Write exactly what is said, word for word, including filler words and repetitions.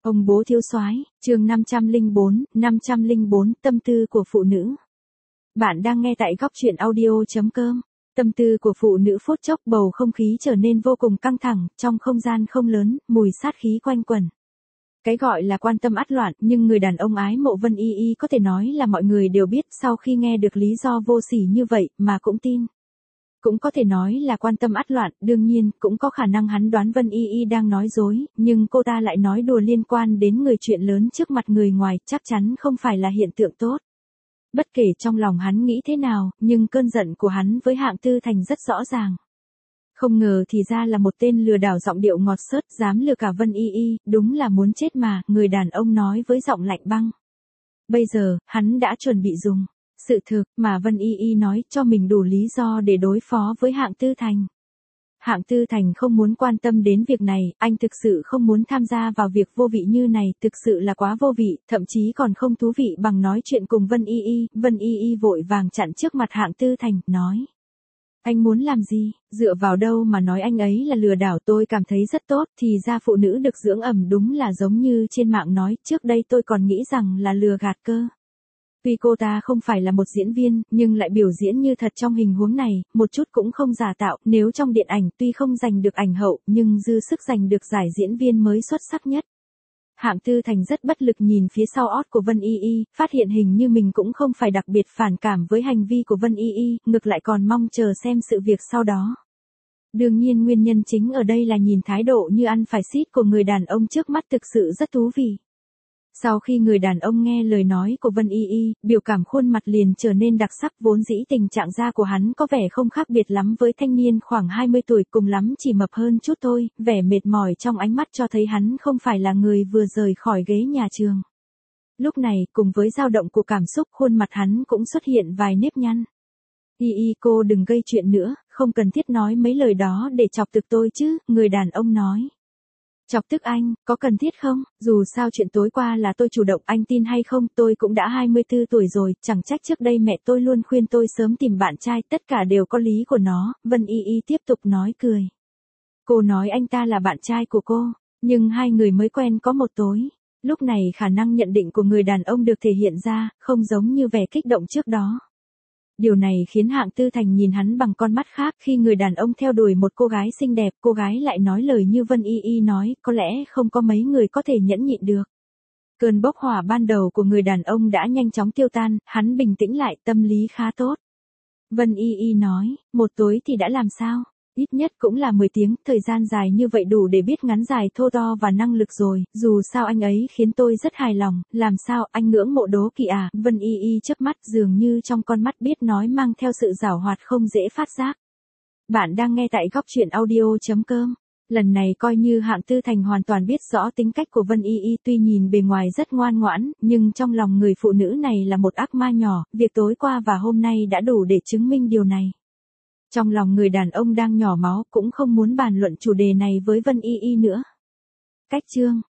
Ông bố thiếu soái, chương năm trăm lẻ bốn, năm trăm lẻ bốn, tâm tư của phụ nữ. Bạn đang nghe tại góc truyện audio chấm com. Tâm tư của phụ nữ phút chốc bầu không khí trở nên vô cùng căng thẳng, trong không gian không lớn, mùi sát khí quanh quẩn. Cái gọi là quan tâm ắt loạn, nhưng người đàn ông ái mộ Vân Y Y có thể nói là mọi người đều biết sau khi nghe được lý do vô sỉ như vậy mà cũng tin. Cũng có thể nói là quan tâm ắt loạn, đương nhiên, cũng có khả năng hắn đoán Vân Y Y đang nói dối, nhưng cô ta lại nói đùa liên quan đến người chuyện lớn trước mặt người ngoài, chắc chắn không phải là hiện tượng tốt. Bất kể trong lòng hắn nghĩ thế nào, nhưng cơn giận của hắn với Hạng Tư Thành rất rõ ràng. Không ngờ thì ra là một tên lừa đảo giọng điệu ngọt xớt, dám lừa cả Vân Y Y, đúng là muốn chết mà, người đàn ông nói với giọng lạnh băng. Bây giờ, hắn đã chuẩn bị dùng sự thực mà Vân Y Y nói cho mình đủ lý do để đối phó với Hạng Tư Thành. Hạng Tư Thành không muốn quan tâm đến việc này, anh thực sự không muốn tham gia vào việc vô vị như này, thực sự là quá vô vị, thậm chí còn không thú vị bằng nói chuyện cùng Vân Y Y. Vân Y Y vội vàng chặn trước mặt Hạng Tư Thành, nói. Anh muốn làm gì, dựa vào đâu mà nói anh ấy là lừa đảo, tôi cảm thấy rất tốt, thì ra phụ nữ được dưỡng ẩm đúng là giống như trên mạng nói, trước đây tôi còn nghĩ rằng là lừa gạt cơ. Tuy cô ta không phải là một diễn viên, nhưng lại biểu diễn như thật trong hình huống này, một chút cũng không giả tạo, nếu trong điện ảnh tuy không giành được ảnh hậu, nhưng dư sức giành được giải diễn viên mới xuất sắc nhất. Hạng Tư Thành rất bất lực nhìn phía sau ót của Vân Y Y, phát hiện hình như mình cũng không phải đặc biệt phản cảm với hành vi của Vân Y Y, ngược lại còn mong chờ xem sự việc sau đó. Đương nhiên nguyên nhân chính ở đây là nhìn thái độ như ăn phải xít của người đàn ông trước mắt thực sự rất thú vị. Sau khi người đàn ông nghe lời nói của Vân Y Y, biểu cảm khuôn mặt liền trở nên đặc sắc, vốn dĩ tình trạng da của hắn có vẻ không khác biệt lắm với thanh niên khoảng hai mươi tuổi, cùng lắm chỉ mập hơn chút thôi, vẻ mệt mỏi trong ánh mắt cho thấy hắn không phải là người vừa rời khỏi ghế nhà trường. Lúc này, cùng với dao động của cảm xúc, khuôn mặt hắn cũng xuất hiện vài nếp nhăn. Y Y cô đừng gây chuyện nữa, không cần thiết nói mấy lời đó để chọc tức tôi chứ, người đàn ông nói. Chọc tức anh, có cần thiết không? Dù sao chuyện tối qua là tôi chủ động, anh tin hay không, tôi cũng đã hai mươi tư tuổi rồi, chẳng trách trước đây mẹ tôi luôn khuyên tôi sớm tìm bạn trai, tất cả đều có lý của nó. Vân Y Y tiếp tục nói cười. Cô nói anh ta là bạn trai của cô, nhưng hai người mới quen có một tối. Lúc này khả năng nhận định của người đàn ông được thể hiện ra, không giống như vẻ kích động trước đó. Điều này khiến Hạng Tư Thành nhìn hắn bằng con mắt khác, khi người đàn ông theo đuổi một cô gái xinh đẹp, cô gái lại nói lời như Vân Y Y nói, có lẽ không có mấy người có thể nhẫn nhịn được. Cơn bốc hỏa ban đầu của người đàn ông đã nhanh chóng tiêu tan, hắn bình tĩnh lại, tâm lý khá tốt. Vân Y Y nói, một tối thì đã làm sao? Ít nhất cũng là mười tiếng, thời gian dài như vậy đủ để biết ngắn dài thô to và năng lực rồi, dù sao anh ấy khiến tôi rất hài lòng, làm sao, anh ngưỡng mộ Đố Kỵ à? Vân Y Y chớp mắt, dường như trong con mắt biết nói mang theo sự giảo hoạt không dễ phát giác. Bạn đang nghe tại góc truyện audio chấm com. Lần này coi như Hạng Tư Thành hoàn toàn biết rõ tính cách của Vân Y Y, tuy nhìn bề ngoài rất ngoan ngoãn, nhưng trong lòng người phụ nữ này là một ác ma nhỏ, việc tối qua và hôm nay đã đủ để chứng minh điều này. Trong lòng người đàn ông đang nhỏ máu, cũng không muốn bàn luận chủ đề này với Vân Y Y nữa. Cách chương